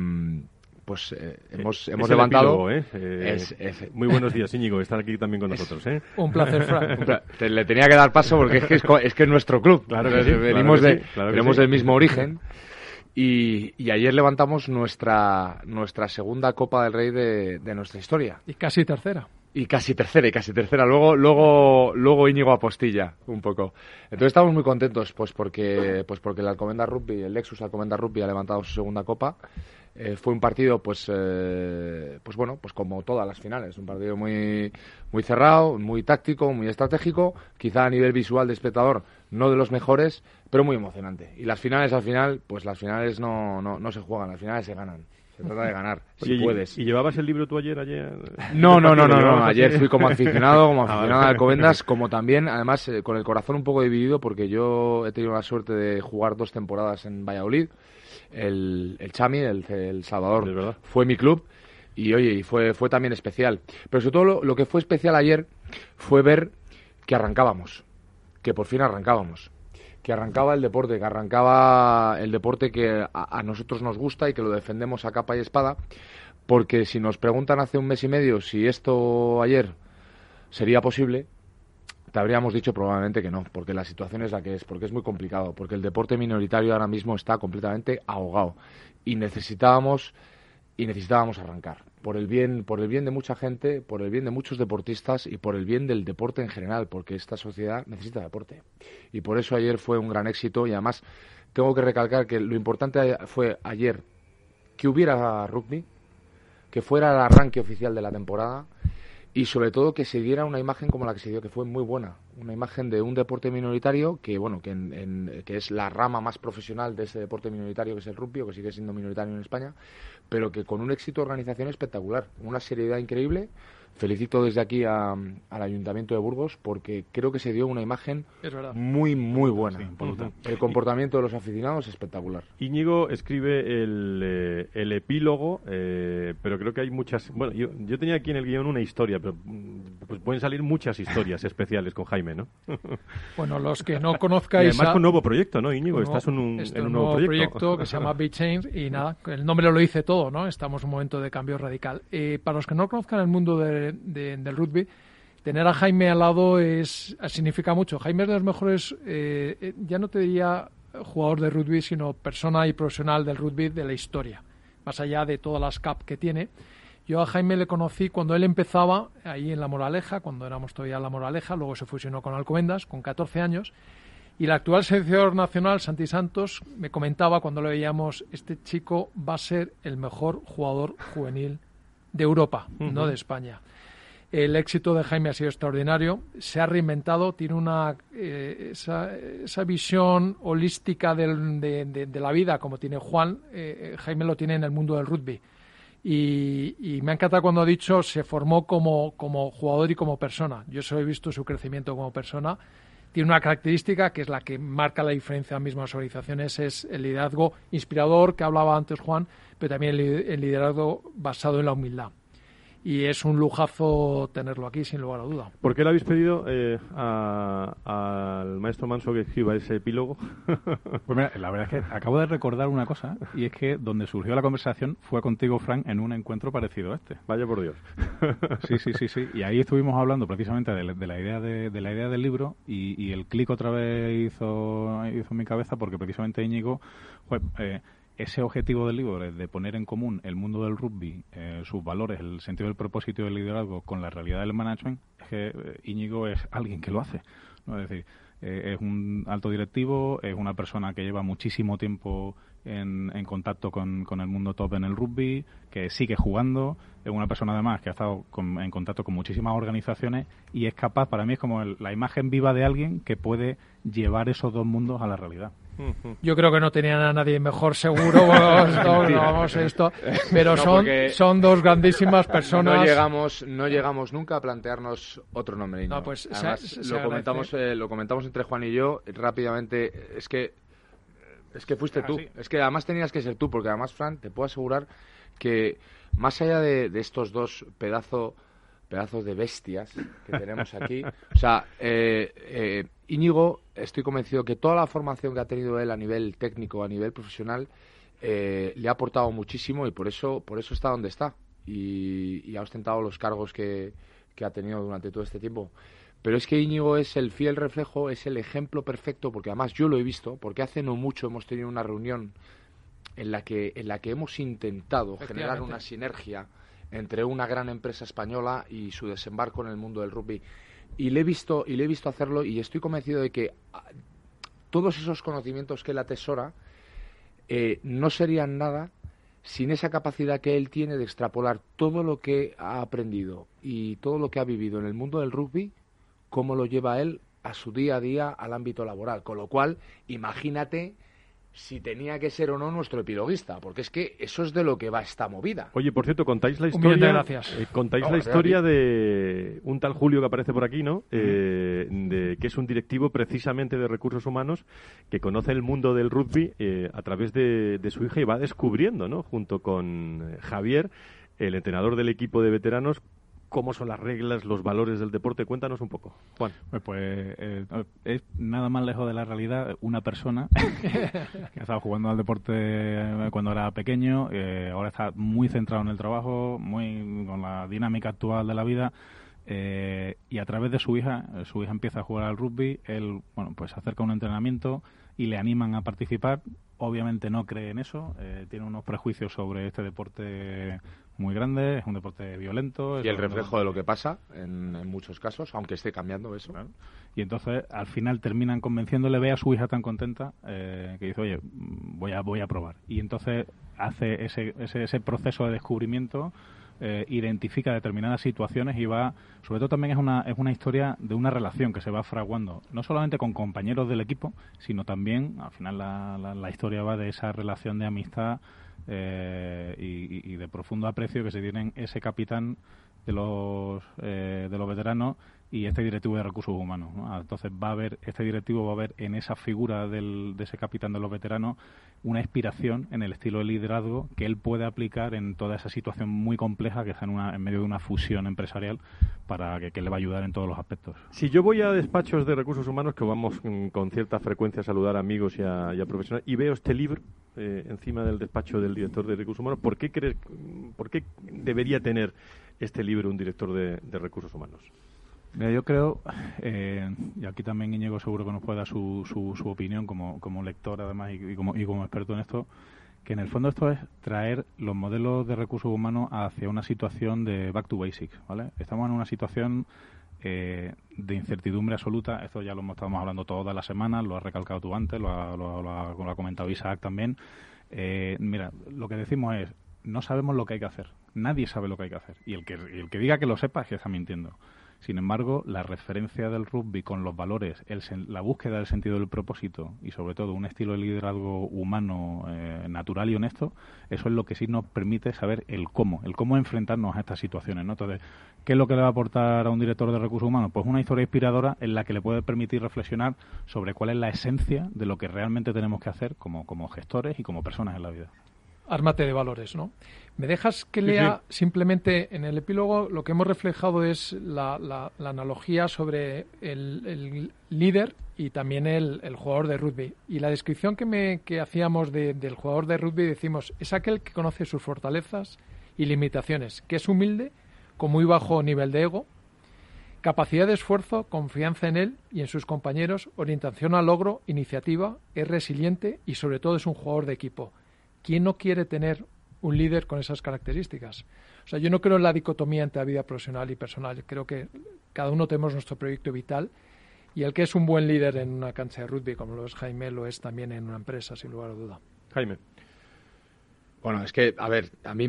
hemos levantado... Muy buenos días, Íñigo, estar aquí también con nosotros. Un placer, Fran. Le tenía que dar paso porque es que es nuestro club. Claro que sí, venimos del mismo origen. Y ayer levantamos nuestra segunda Copa del Rey de nuestra historia. Y casi tercera. y casi tercera. Luego Íñigo apostilla un poco. Entonces estamos muy contentos, pues porque el Alcobendas Rugby, el Lexus Alcobendas Rugby ha levantado su segunda copa. Fue un partido, pues como todas las finales, un partido muy cerrado, muy táctico, muy estratégico, quizá a nivel visual de espectador no de los mejores, pero muy emocionante. Y las finales al final, pues las finales no se juegan, las finales se ganan. Se trata de ganar, si puedes. ¿Y llevabas el libro tú ayer? No. Ayer fui como aficionado de Alcobendas, como también, además, con el corazón un poco dividido, porque yo he tenido la suerte de jugar 2 temporadas en Valladolid. El Chami, el Salvador, fue mi club. Y oye, fue también especial. Pero sobre todo lo que fue especial ayer fue ver que arrancábamos. Que por fin arrancábamos. Que arrancaba el deporte, que a nosotros nos gusta y que lo defendemos a capa y espada, porque si nos preguntan hace un mes y medio si esto ayer sería posible, te habríamos dicho probablemente que no, porque la situación es la que es, porque es muy complicado, porque el deporte minoritario ahora mismo está completamente ahogado y necesitábamos arrancar. Por el bien de mucha gente, por el bien de muchos deportistas y por el bien del deporte en general, porque esta sociedad necesita deporte. Y por eso ayer fue un gran éxito y además tengo que recalcar que lo importante fue ayer que hubiera rugby, que fuera el arranque oficial de la temporada y sobre todo que se diera una imagen como la que se dio, que fue muy buena. Una imagen de un deporte minoritario que es la rama más profesional de ese deporte minoritario que es el rugby, o que sigue siendo minoritario en España, pero que con un éxito de organización espectacular, una seriedad increíble. Felicito desde aquí al Ayuntamiento de Burgos porque creo que se dio una imagen muy buena. Sí, el comportamiento de los aficionados espectacular. Íñigo escribe el epílogo, pero creo que hay muchas... Bueno, yo tenía aquí en el guión una historia, pero pues pueden salir muchas historias especiales con Jaime, ¿no? Bueno, los que no conozcáis... Y además con un nuevo proyecto, ¿no, Íñigo? Estás en un nuevo proyecto que se llama Big Change y nada, el nombre lo dice todo, ¿no? Estamos en un momento de cambio radical. Para los que no conozcan el mundo del rugby, tener a Jaime al lado significa mucho. Jaime es de los mejores, ya no te diría jugador de rugby, sino persona y profesional del rugby de la historia, más allá de todas las CAP que tiene. Yo a Jaime le conocí cuando él empezaba ahí en La Moraleja, cuando éramos todavía en La Moraleja, luego se fusionó con Alcobendas, con 14 años, y el actual seleccionador nacional, Santi Santos, me comentaba cuando lo veíamos, este chico va a ser el mejor jugador juvenil de Europa, no de España. El éxito de Jaime ha sido extraordinario, se ha reinventado, tiene esa visión holística de la vida como tiene Juan. Jaime lo tiene en el mundo del rugby y me ha encantado cuando ha dicho se formó como jugador y como persona. Yo solo he visto su crecimiento como persona. Tiene una característica que es la que marca la diferencia en las mismas organizaciones, es el liderazgo inspirador que hablaba antes Juan, pero también el liderazgo basado en la humildad. Y es un lujazo tenerlo aquí, sin lugar a duda. ¿Por qué le habéis pedido al maestro Manso que escriba ese epílogo? Pues mira, la verdad es que acabo de recordar una cosa, y es que donde surgió la conversación fue contigo, Fran, en un encuentro parecido a este. Vaya por Dios. Sí. Y ahí estuvimos hablando precisamente de la idea del libro, y el clic otra vez hizo en mi cabeza, porque precisamente Íñigo... ese objetivo del libro de poner en común el mundo del rugby, sus valores, el sentido del propósito del liderazgo con la realidad del management, es que Íñigo es alguien que lo hace, ¿no? Es decir, es un alto directivo, es una persona que lleva muchísimo tiempo en contacto con el mundo top en el rugby, que sigue jugando, es una persona además que ha estado en contacto con muchísimas organizaciones y es capaz, para mí es como la imagen viva de alguien que puede llevar esos dos mundos a la realidad. Yo creo que no tenían a nadie mejor, seguro, pero no, son dos grandísimas personas. No llegamos nunca a plantearnos otro nombre. No, pues además, lo comentamos entre Juan y yo rápidamente. Es que fuiste tú. Sí. Es que además tenías que ser tú, porque además, Fran, te puedo asegurar que más allá de estos dos pedazos de bestias que tenemos aquí, o sea, Íñigo, estoy convencido que toda la formación que ha tenido él a nivel técnico, a nivel profesional, le ha aportado muchísimo y por eso está donde está y ha ostentado los cargos que ha tenido durante todo este tiempo. Pero es que Íñigo es el fiel reflejo, es el ejemplo perfecto, porque además yo lo he visto, porque hace no mucho hemos tenido una reunión en la que hemos intentado generar una sinergia entre una gran empresa española y su desembarco en el mundo del rugby. Y le he visto hacerlo, y estoy convencido de que todos esos conocimientos que él atesora no serían nada sin esa capacidad que él tiene de extrapolar todo lo que ha aprendido y todo lo que ha vivido en el mundo del rugby, cómo lo lleva él a su día a día al ámbito laboral. Con lo cual, imagínate si tenía que ser o no nuestro epiloguista, porque es que eso es de lo que va esta movida. Oye, por cierto, contáis la historia. Gracias. Contáis la historia de un tal Julio que aparece por aquí, ¿no? Que es un directivo precisamente de recursos humanos que conoce el mundo del rugby a través de su hija y va descubriendo, ¿no? Junto con Javier, el entrenador del equipo de veteranos, cómo son las reglas, los valores del deporte. Cuéntanos un poco, Juan. Pues es nada más lejos de la realidad una persona que ha estado jugando al deporte cuando era pequeño, ahora está muy centrado en el trabajo, muy con la dinámica actual de la vida, y a través de su hija empieza a jugar al rugby. Él, pues se acerca a un entrenamiento y le animan a participar. Obviamente no cree en eso, tiene unos prejuicios sobre este deporte muy grande, es un deporte violento. Y el reflejo de lo que pasa en muchos casos, aunque esté cambiando eso. Claro. Y entonces al final terminan convenciéndole, ve a su hija tan contenta que dice, oye, voy a probar. Y entonces hace ese proceso de descubrimiento, identifica determinadas situaciones y va, sobre todo también es una historia de una relación que se va fraguando, no solamente con compañeros del equipo, sino también, al final la historia va de esa relación de amistad y de profundo aprecio que se tienen ese capitán de los veteranos y este directivo de recursos humanos, ¿no? Entonces este directivo va a ver en esa figura de ese capitán de los veteranos una inspiración en el estilo de liderazgo que él puede aplicar en toda esa situación muy compleja que está en medio de una fusión empresarial, para que le va a ayudar en todos los aspectos. Si yo voy a despachos de recursos humanos, que vamos con cierta frecuencia a saludar a amigos y a profesionales, y veo este libro encima del despacho del director de recursos humanos, ¿por qué debería tener este libro un director de recursos humanos? Mira, yo creo, y aquí también Íñigo seguro que nos puede dar su opinión como lector además y como experto en esto, que en el fondo esto es traer los modelos de recursos humanos hacia una situación de back to basics, ¿vale? Estamos en una situación de incertidumbre absoluta. Esto ya lo estamos hablando todas las semanas, lo has recalcado tú antes, lo ha comentado Isaac también. Mira, lo que decimos es, no sabemos lo que hay que hacer, nadie sabe lo que hay que hacer, y el que diga que lo sepa es que está mintiendo. Sin embargo, la referencia del rugby con los valores, la búsqueda del sentido del propósito y sobre todo un estilo de liderazgo humano, natural y honesto, eso es lo que sí nos permite saber el cómo enfrentarnos a estas situaciones, ¿no? Entonces, ¿qué es lo que le va a aportar a un director de recursos humanos? Pues una historia inspiradora en la que le puede permitir reflexionar sobre cuál es la esencia de lo que realmente tenemos que hacer como gestores y como personas en la vida. Ármate de valores, ¿no? ¿Me dejas que lea simplemente en el epílogo? Lo que hemos reflejado es la analogía sobre el líder y también el jugador de rugby. Y la descripción que hacíamos del jugador de rugby, decimos, es aquel que conoce sus fortalezas y limitaciones, que es humilde, con muy bajo nivel de ego, capacidad de esfuerzo, confianza en él y en sus compañeros, orientación al logro, iniciativa, es resiliente y sobre todo es un jugador de equipo. ¿Quién no quiere tener un líder con esas características? O sea, yo no creo en la dicotomía entre la vida profesional y personal. Creo que cada uno tenemos nuestro proyecto vital y el que es un buen líder en una cancha de rugby, como lo es Jaime, lo es también en una empresa, sin lugar a duda. Jaime. Bueno, es que, a ver, a mí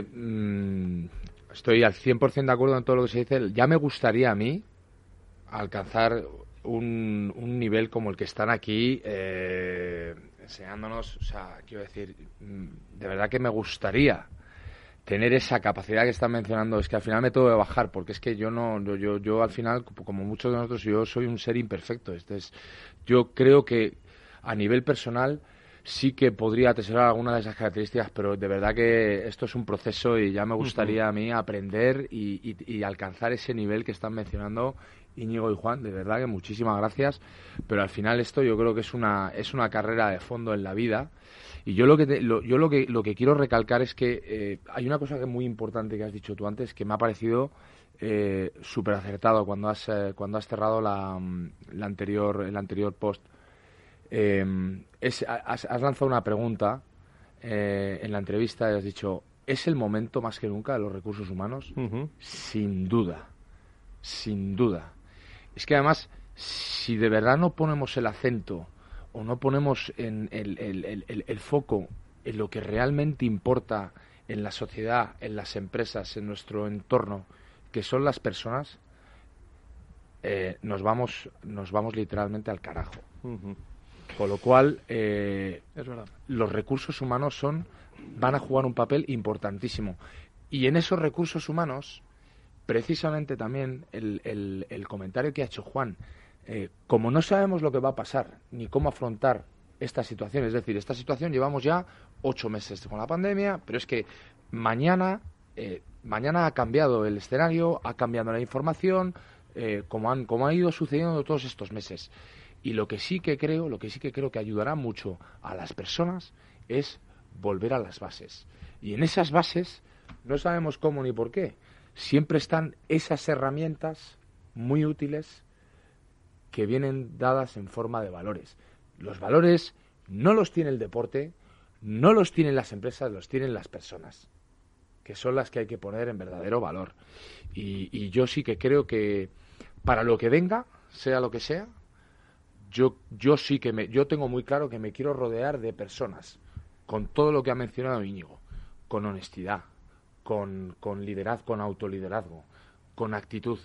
estoy al 100% de acuerdo en todo lo que se dice. Ya me gustaría a mí alcanzar un nivel como el que están aquí enseñándonos, o sea, quiero decir, de verdad que me gustaría tener esa capacidad que están mencionando. Es que al final me tengo que bajar, porque es que yo al final, como muchos de nosotros, yo soy un ser imperfecto. Yo creo que a nivel personal sí que podría atesorar alguna de esas características, pero de verdad que esto es un proceso y ya me gustaría a mí aprender y alcanzar ese nivel que están mencionando Íñigo y Juan. De verdad que muchísimas gracias, pero al final esto yo creo que es una carrera de fondo en la vida. Y yo lo que quiero recalcar es que hay una cosa que es muy importante que has dicho tú antes, que me ha parecido súper acertado cuando has cerrado el anterior post. Has lanzado una pregunta en la entrevista y has dicho, ¿Es el momento más que nunca de los recursos humanos? Sin duda. Sin duda. Es que además, si de verdad no ponemos el acento o no ponemos el foco en lo que realmente importa en la sociedad, en las empresas, en nuestro entorno, que son las personas, nos vamos literalmente al carajo. Con lo cual, es verdad, los recursos humanos van a jugar un papel importantísimo. Y en esos recursos humanos, precisamente también el comentario que ha hecho Juan, como no sabemos lo que va a pasar ni cómo afrontar esta situación, es decir, esta situación llevamos ya 8 meses con la pandemia, pero es que mañana ha cambiado el escenario, ha cambiado la información, como ha ido sucediendo todos estos meses. Y lo que sí que creo que ayudará mucho a las personas es volver a las bases. Y en esas bases no sabemos cómo ni por qué. Siempre están esas herramientas muy útiles que vienen dadas en forma de valores. Los valores no los tiene el deporte, no los tienen las empresas, los tienen las personas, que son las que hay que poner en verdadero valor. Y yo sí que creo que para lo que venga, sea lo que sea, yo tengo muy claro que me quiero rodear de personas, con todo lo que ha mencionado Íñigo, con honestidad, con liderazgo, con autoliderazgo, con actitud.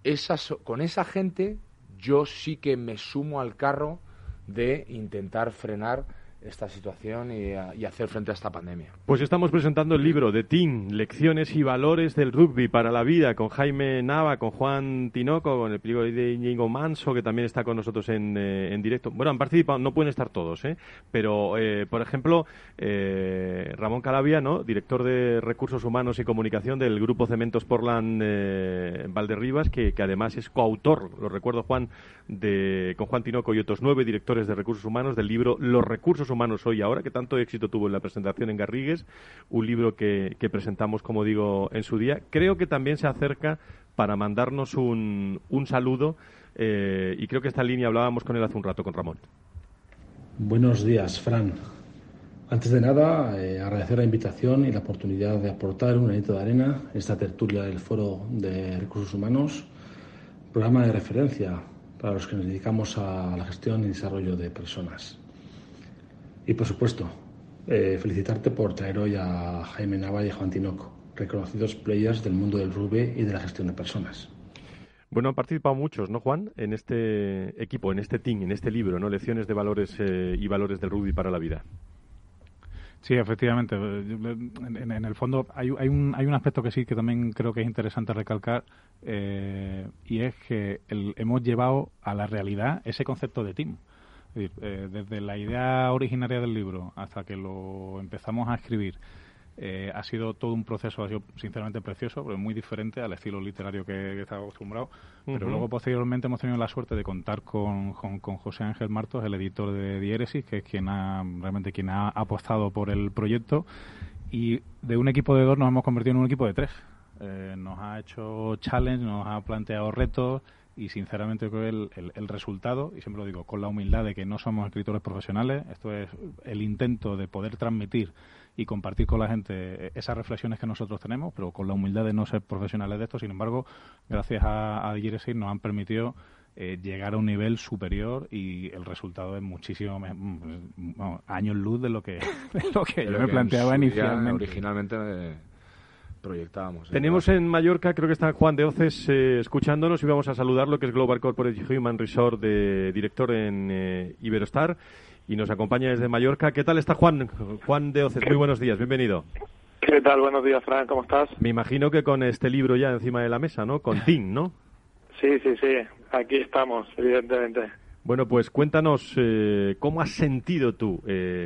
Con esa gente yo sí que me sumo al carro de intentar frenar esta situación y hacer frente a esta pandemia. Pues estamos presentando el libro de Team, Lecciones y Valores del Rugby para la Vida, con Jaime Nava, con Juan Tinoco, con el periódico de Íñigo Manso, que también está con nosotros en directo. Bueno, han participado, no pueden estar todos, pero, por ejemplo, Ramón Calabia, ¿no?, director de Recursos Humanos y Comunicación del Grupo Cementos Portland Valderribas, que además es coautor, lo recuerdo, Juan, con Juan Tinoco y otros 9 directores de Recursos Humanos del libro Los Recursos Humanos Hoy y Ahora, que tanto éxito tuvo en la presentación en Garrigues, un libro que presentamos, como digo, en su día. Creo que también se acerca para mandarnos un saludo, y creo que esta línea hablábamos con él hace un rato, con Ramón. Buenos días, Fran. Antes de nada, agradecer la invitación y la oportunidad de aportar un granito de arena en esta tertulia del Foro de Recursos Humanos, programa de referencia para los que nos dedicamos a la gestión y desarrollo de personas. Y, por supuesto, felicitarte por traer hoy a Jaime Nava y a Juan Tinoco, reconocidos players del mundo del rugby y de la gestión de personas. Bueno, han participado muchos, ¿no, Juan?, en este equipo, en este team, en este libro, ¿no?, Lecciones de Valores y Valores del Rugby para la Vida. Sí, efectivamente. En el fondo hay un aspecto que sí que también creo que es interesante recalcar, y es que hemos llevado a la realidad ese concepto de team. Es decir, desde la idea originaria del libro hasta que lo empezamos a escribir, ha sido todo un proceso, ha sido sinceramente precioso, pero muy diferente al estilo literario que estaba acostumbrado. Pero luego, posteriormente, hemos tenido la suerte de contar con José Ángel Martos, el editor de Diéresis, que es quien ha apostado por el proyecto, y de un equipo de 2 nos hemos convertido en un equipo de 3. Nos ha hecho challenge, nos ha planteado retos, y sinceramente creo que el resultado, y siempre lo digo con la humildad de que no somos escritores profesionales, esto es el intento de poder transmitir y compartir con la gente esas reflexiones que nosotros tenemos, pero con la humildad de no ser profesionales de esto. Sin embargo, gracias a Diéresis nos han permitido llegar a un nivel superior, y el resultado es muchísimo años luz de lo que yo me planteaba inicialmente. Originalmente proyectábamos. Tenemos en Mallorca, creo que está Juan de Oces escuchándonos, y vamos a saludarlo, que es Global Corporate Human Resource director en Iberostar, y nos acompaña desde Mallorca. ¿Qué tal está Juan? Juan de Oces, muy buenos días, bienvenido. ¿Qué tal? Buenos días, Fran, ¿cómo estás? Me imagino que con este libro ya encima de la mesa, ¿no? Con TIN, ¿no? Sí, aquí estamos, evidentemente. Bueno, pues cuéntanos cómo has sentido tú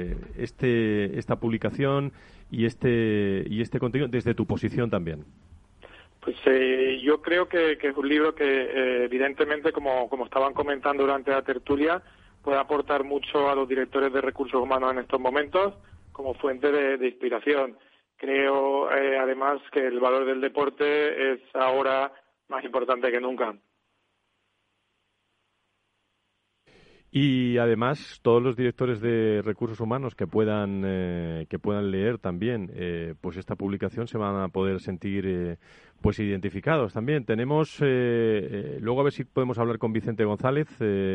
esta publicación y este contenido desde tu posición también. Pues yo creo que es un libro que evidentemente, como estaban comentando durante la tertulia, puede aportar mucho a los directores de recursos humanos en estos momentos como fuente de inspiración. Creo además que el valor del deporte es ahora más importante que nunca. Y además todos los directores de recursos humanos que puedan leer también pues esta publicación se van a poder sentir pues identificados también. Tenemos luego a ver si podemos hablar con Vicente González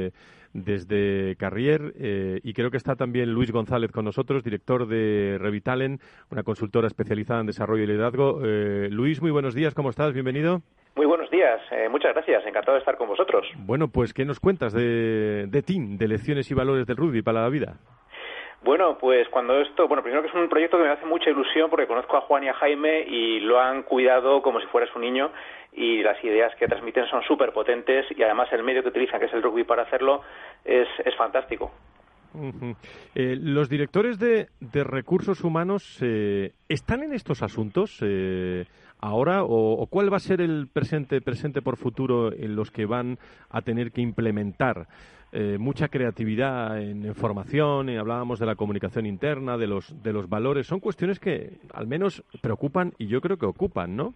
desde Carrier y creo que está también Luis González con nosotros, director de Revitalen, una consultora especializada en desarrollo y liderazgo. Luis, muy buenos días, ¿cómo estás? Bienvenido. Muy buenos días, muchas gracias, encantado de estar con vosotros. Bueno, pues ¿qué nos cuentas de TEAM, de lecciones y valores del rugby para la vida? Bueno, pues primero que es un proyecto que me hace mucha ilusión porque conozco a Juan y a Jaime y lo han cuidado como si fuera su niño y las ideas que transmiten son súper potentes y además el medio que utilizan, que es el rugby para hacerlo, es fantástico. Uh-huh. Los directores de recursos humanos ¿están en estos asuntos ahora o cuál va a ser el presente por futuro en los que van a tener que implementar mucha creatividad en formación? Hablábamos de la comunicación interna, de los valores. Son cuestiones que al menos preocupan y yo creo que ocupan, ¿no?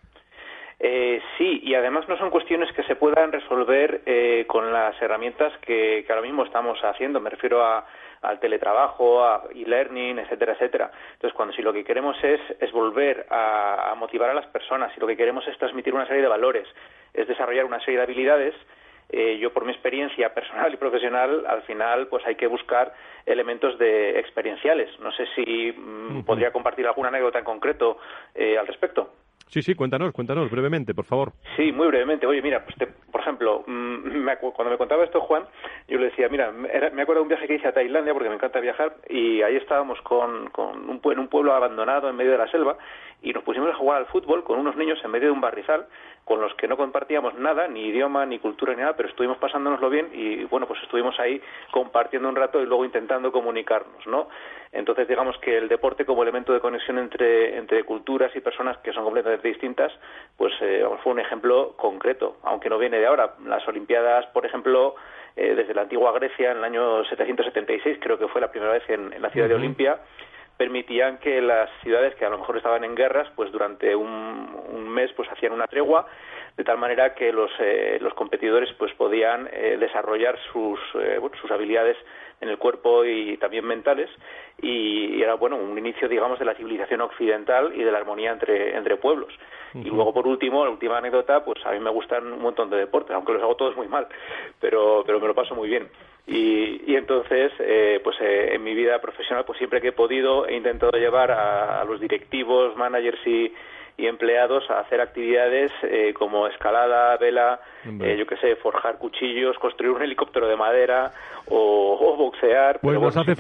Sí, y además no son cuestiones que se puedan resolver con las herramientas que ahora mismo estamos haciendo. Me refiero al teletrabajo, a e-learning, etcétera, etcétera. Entonces, si lo que queremos es volver a motivar a las personas, si lo que queremos es transmitir una serie de valores, es desarrollar una serie de habilidades, yo por mi experiencia personal y profesional, al final pues hay que buscar elementos experienciales. No sé si podría compartir alguna anécdota en concreto al respecto. Sí, cuéntanos brevemente, por favor. Sí, muy brevemente. Oye, mira, pues por ejemplo, cuando me contaba esto Juan, yo le decía, mira, me acuerdo de un viaje que hice a Tailandia, porque me encanta viajar, y ahí estábamos en un pueblo abandonado en medio de la selva, y nos pusimos a jugar al fútbol con unos niños en medio de un barrizal, con los que no compartíamos nada, ni idioma, ni cultura, ni nada, pero estuvimos pasándonoslo bien y, bueno, pues estuvimos ahí compartiendo un rato y luego intentando comunicarnos, ¿no? Entonces, digamos que el deporte como elemento de conexión entre culturas y personas que son completamente distintas, pues fue un ejemplo concreto, aunque no viene de ahora. Las Olimpiadas, por ejemplo, desde la antigua Grecia, en el año 776, creo que fue la primera vez en la ciudad de Olimpia, permitían que las ciudades que a lo mejor estaban en guerras, pues durante un mes pues hacían una tregua, de tal manera que los competidores pues podían desarrollar sus habilidades en el cuerpo y también mentales, y era un inicio, digamos, de la civilización occidental y de la armonía entre pueblos. Y luego, por último, la última anécdota, pues a mí me gustan un montón de deportes, aunque los hago todos muy mal, pero me lo paso muy bien. Y entonces, en mi vida profesional, pues siempre que he podido, he intentado llevar a los directivos, managers y empleados a hacer actividades como escalada, vela, forjar cuchillos, construir un helicóptero de madera o boxear. Pues nos hace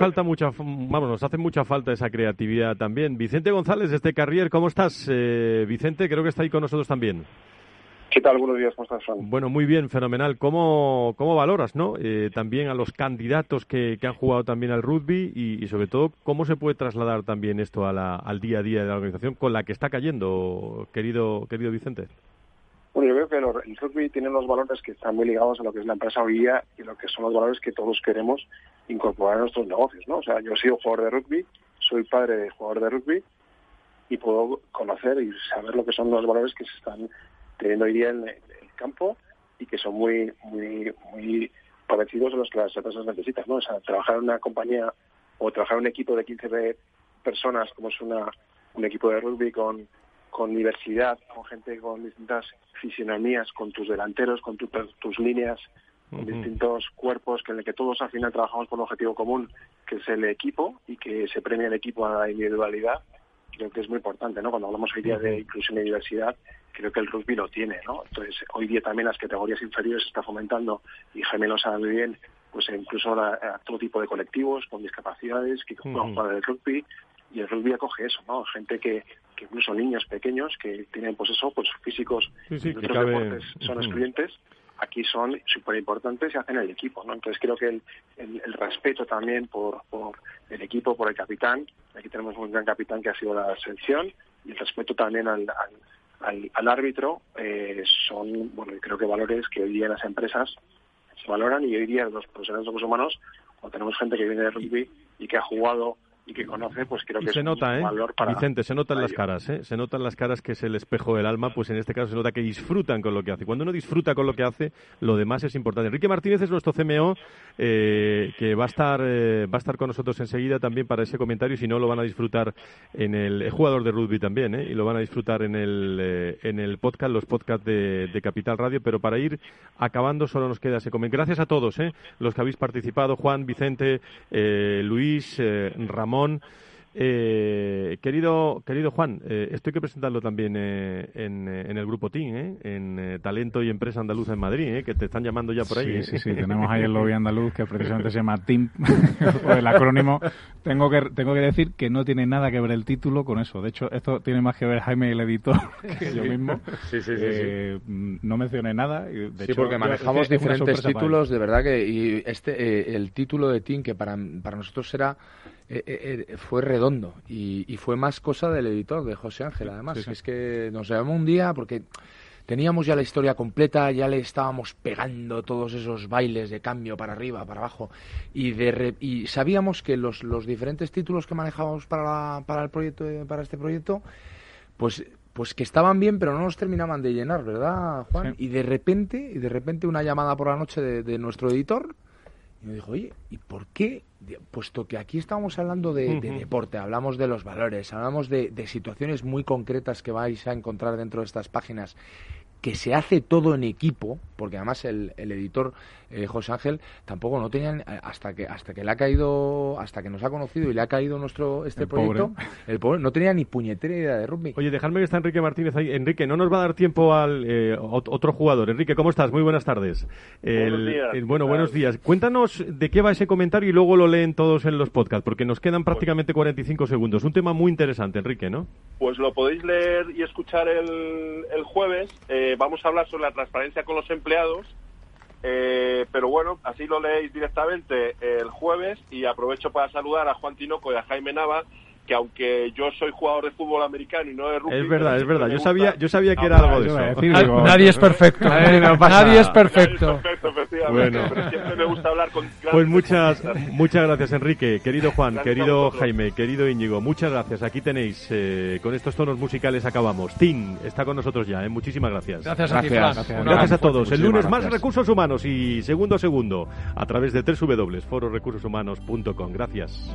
mucha falta esa creatividad también. Vicente González, desde Carrier, ¿cómo estás? Vicente, creo que está ahí con nosotros también. ¿Qué tal? Buenos días, ¿cómo estás, Fran? Bueno, muy bien, fenomenal. ¿Cómo valoras, no? También a los candidatos que han jugado también al rugby y sobre todo, ¿cómo se puede trasladar también esto al día a día de la organización con la que está cayendo, querido Vicente? Bueno, yo creo que el rugby tiene unos valores que están muy ligados a lo que es la empresa hoy día y lo que son los valores que todos queremos incorporar a nuestros negocios, ¿no? O sea, yo he sido jugador de rugby, soy padre de jugador de rugby y puedo conocer y saber lo que son los valores que se están teniendo hoy día en el campo y que son muy parecidos a los que las empresas necesitan, ¿no? O sea, trabajar en una compañía o trabajar en un equipo de 15 personas, como es un equipo de rugby con diversidad, con gente con distintas fisionomías, con tus delanteros, con tus líneas, con distintos cuerpos, en el que todos al final trabajamos por un objetivo común, que es el equipo, y que se premia el equipo a la individualidad. Creo que es muy importante, ¿no? Cuando hablamos hoy día de inclusión y diversidad, creo que el rugby lo tiene, ¿no? Entonces, hoy día también las categorías inferiores se está fomentando, y Jaime lo sabe muy bien, pues incluso a todo tipo de colectivos con discapacidades que puedan jugar el rugby, y el rugby acoge eso, ¿no? Gente que incluso niños pequeños que tienen, pues físicos en otros deportes son excluyentes, aquí son súper importantes y hacen el equipo, ¿no? Entonces creo que el respeto también por el equipo, por el capitán, aquí tenemos un gran capitán que ha sido la selección, y el respeto también al árbitro, son, creo que valores que hoy día en las empresas se valoran, y hoy día los profesionales de recursos humanos, cuando tenemos gente que viene de rugby y que ha jugado y que conoce, pues creo que se es nota, un valor para... Vicente, se notan para las ello. caras, se notan las caras, que es el espejo del alma, pues en este caso se nota que disfrutan con lo que hace. Cuando uno disfruta con lo que hace, lo demás es importante. Enrique Martínez es nuestro CMO, que va a estar con nosotros enseguida también para ese comentario, si no lo van a disfrutar en el jugador de rugby también, y lo van a disfrutar en el podcast, los podcasts de Capital Radio, pero para ir acabando solo nos queda ese comentario. Gracias a todos, los que habéis participado, Juan, Vicente, Luis, Ramón. Querido Juan, esto hay que presentarlo también en el grupo TIN, en Talento y Empresa Andaluza en Madrid, que te están llamando ya por ahí. Sí, tenemos ahí el lobby andaluz que precisamente se llama TIM, o el acrónimo. Tengo que decir que no tiene nada que ver el título con eso. De hecho, esto tiene más que ver Jaime, el editor, que yo mismo. Sí. No mencioné nada. De hecho, porque manejamos diferentes títulos, de verdad que y el título de TIM, que para nosotros era... fue redondo y fue más cosa del editor, de José Ángel, además. Sí. Es que nos llamó un día porque teníamos ya la historia completa, ya le estábamos pegando todos esos bailes de cambio para arriba, para abajo, y sabíamos que los diferentes títulos que manejábamos para el proyecto, para este proyecto, pues que estaban bien, pero no nos terminaban de llenar, ¿verdad, Juan? Sí. Y de repente una llamada por la noche de nuestro editor, y me dijo, oye, ¿y por qué? Puesto que aquí estamos hablando de deporte, hablamos de los valores, hablamos de situaciones muy concretas que vais a encontrar dentro de estas páginas, que se hace todo en equipo, porque además el editor José Ángel tampoco no tenían hasta que le ha caído, hasta que nos ha conocido y le ha caído este proyecto, el pobre no tenía ni puñetera idea de rugby. Oye, dejadme que está Enrique Martínez ahí. Enrique, no nos va a dar tiempo al otro jugador. Enrique, ¿cómo estás? Muy buenas tardes. Buenos días. Buenos días. Cuéntanos de qué va ese comentario y luego lo leen todos en los podcasts, porque nos quedan prácticamente 45 segundos. Un tema muy interesante, Enrique, ¿no? Pues lo podéis leer y escuchar el jueves. Vamos a hablar sobre la transparencia con los empleados, pero bueno, así lo leéis directamente el jueves, y aprovecho para saludar a Juan Tinoco y a Jaime Nava, que aunque yo soy jugador de fútbol americano y no de rugby... Es verdad. Yo sabía que era algo de eso. Nadie es perfecto. Nadie es perfecto. Efectivamente. Bueno. Pero siempre me gusta hablar con... Pues muchas gracias, Enrique. Querido Juan, querido Jaime, querido Íñigo, muchas gracias. Aquí tenéis, con estos tonos musicales acabamos. Tim está con nosotros ya, Muchísimas gracias. Gracias a ti, Fran. Gracias a todos. El lunes más recursos humanos y segundo a segundo a través de www.fororecursoshumanos.com. Gracias.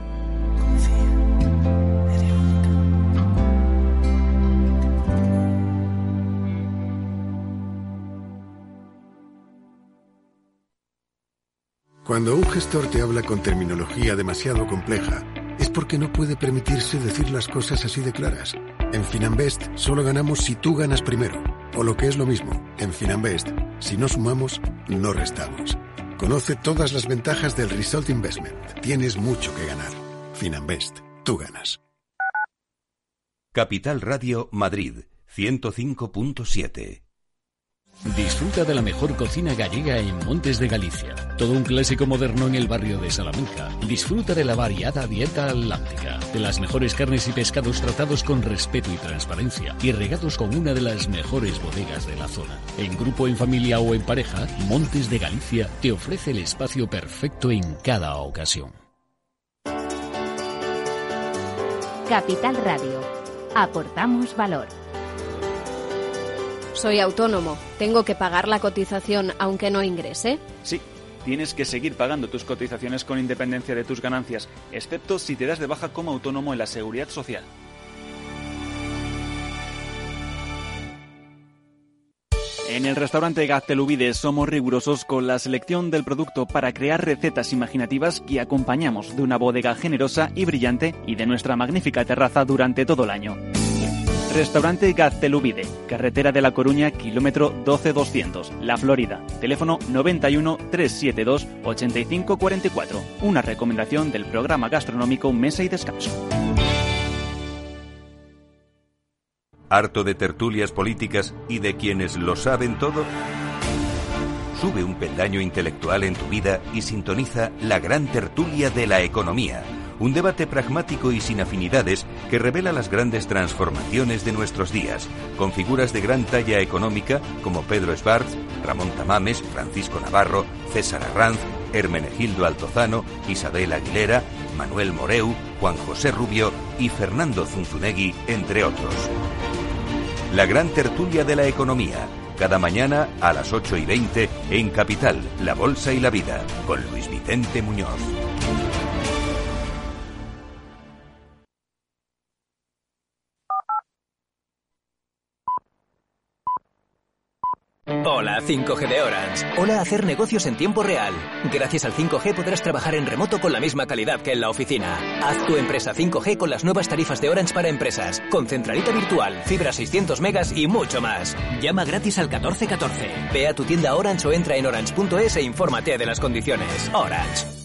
Cuando un gestor te habla con terminología demasiado compleja, es porque no puede permitirse decir las cosas así de claras. En Finanbest solo ganamos si tú ganas primero. O lo que es lo mismo, en Finanbest, si no sumamos, no restamos. Conoce todas las ventajas del Result Investment. Tienes mucho que ganar. Finanbest, tú ganas. Capital Radio Madrid, 105.7. Disfruta de la mejor cocina gallega en Montes de Galicia. Todo un clásico moderno en el barrio de Salamanca. Disfruta de la variada dieta atlántica, de las mejores carnes y pescados tratados con respeto y transparencia y regados con una de las mejores bodegas de la zona. En grupo, en familia o en pareja, Montes de Galicia te ofrece el espacio perfecto en cada ocasión. Capital Radio. Aportamos valor. Soy autónomo. ¿Tengo que pagar la cotización aunque no ingrese? Sí, tienes que seguir pagando tus cotizaciones con independencia de tus ganancias, excepto si te das de baja como autónomo en la Seguridad Social. En el restaurante Gaztelubides somos rigurosos con la selección del producto para crear recetas imaginativas que acompañamos de una bodega generosa y brillante y de nuestra magnífica terraza durante todo el año. Restaurante Gaztelubide, carretera de La Coruña, kilómetro 12200, La Florida. Teléfono 91 372 8544. Una recomendación del programa gastronómico Mesa y Descanso. ¿Harto de tertulias políticas y de quienes lo saben todo? Sube un peldaño intelectual en tu vida y sintoniza la gran tertulia de la economía. Un debate pragmático y sin afinidades que revela las grandes transformaciones de nuestros días, con figuras de gran talla económica como Pedro Esbarz, Ramón Tamames, Francisco Navarro, César Arranz, Hermenegildo Altozano, Isabel Aguilera, Manuel Moreu, Juan José Rubio y Fernando Zunzunegui, entre otros. La gran tertulia de la economía, cada mañana a las 8:20 en Capital, La Bolsa y la Vida, con Luis Vicente Muñoz. Hola, 5G de Orange. Hola, hacer negocios en tiempo real. Gracias al 5G podrás trabajar en remoto con la misma calidad que en la oficina. Haz tu empresa 5G con las nuevas tarifas de Orange para empresas, con centralita virtual, fibra 600 megas y mucho más. Llama gratis al 1414. Ve a tu tienda Orange o entra en orange.es e infórmate de las condiciones. Orange.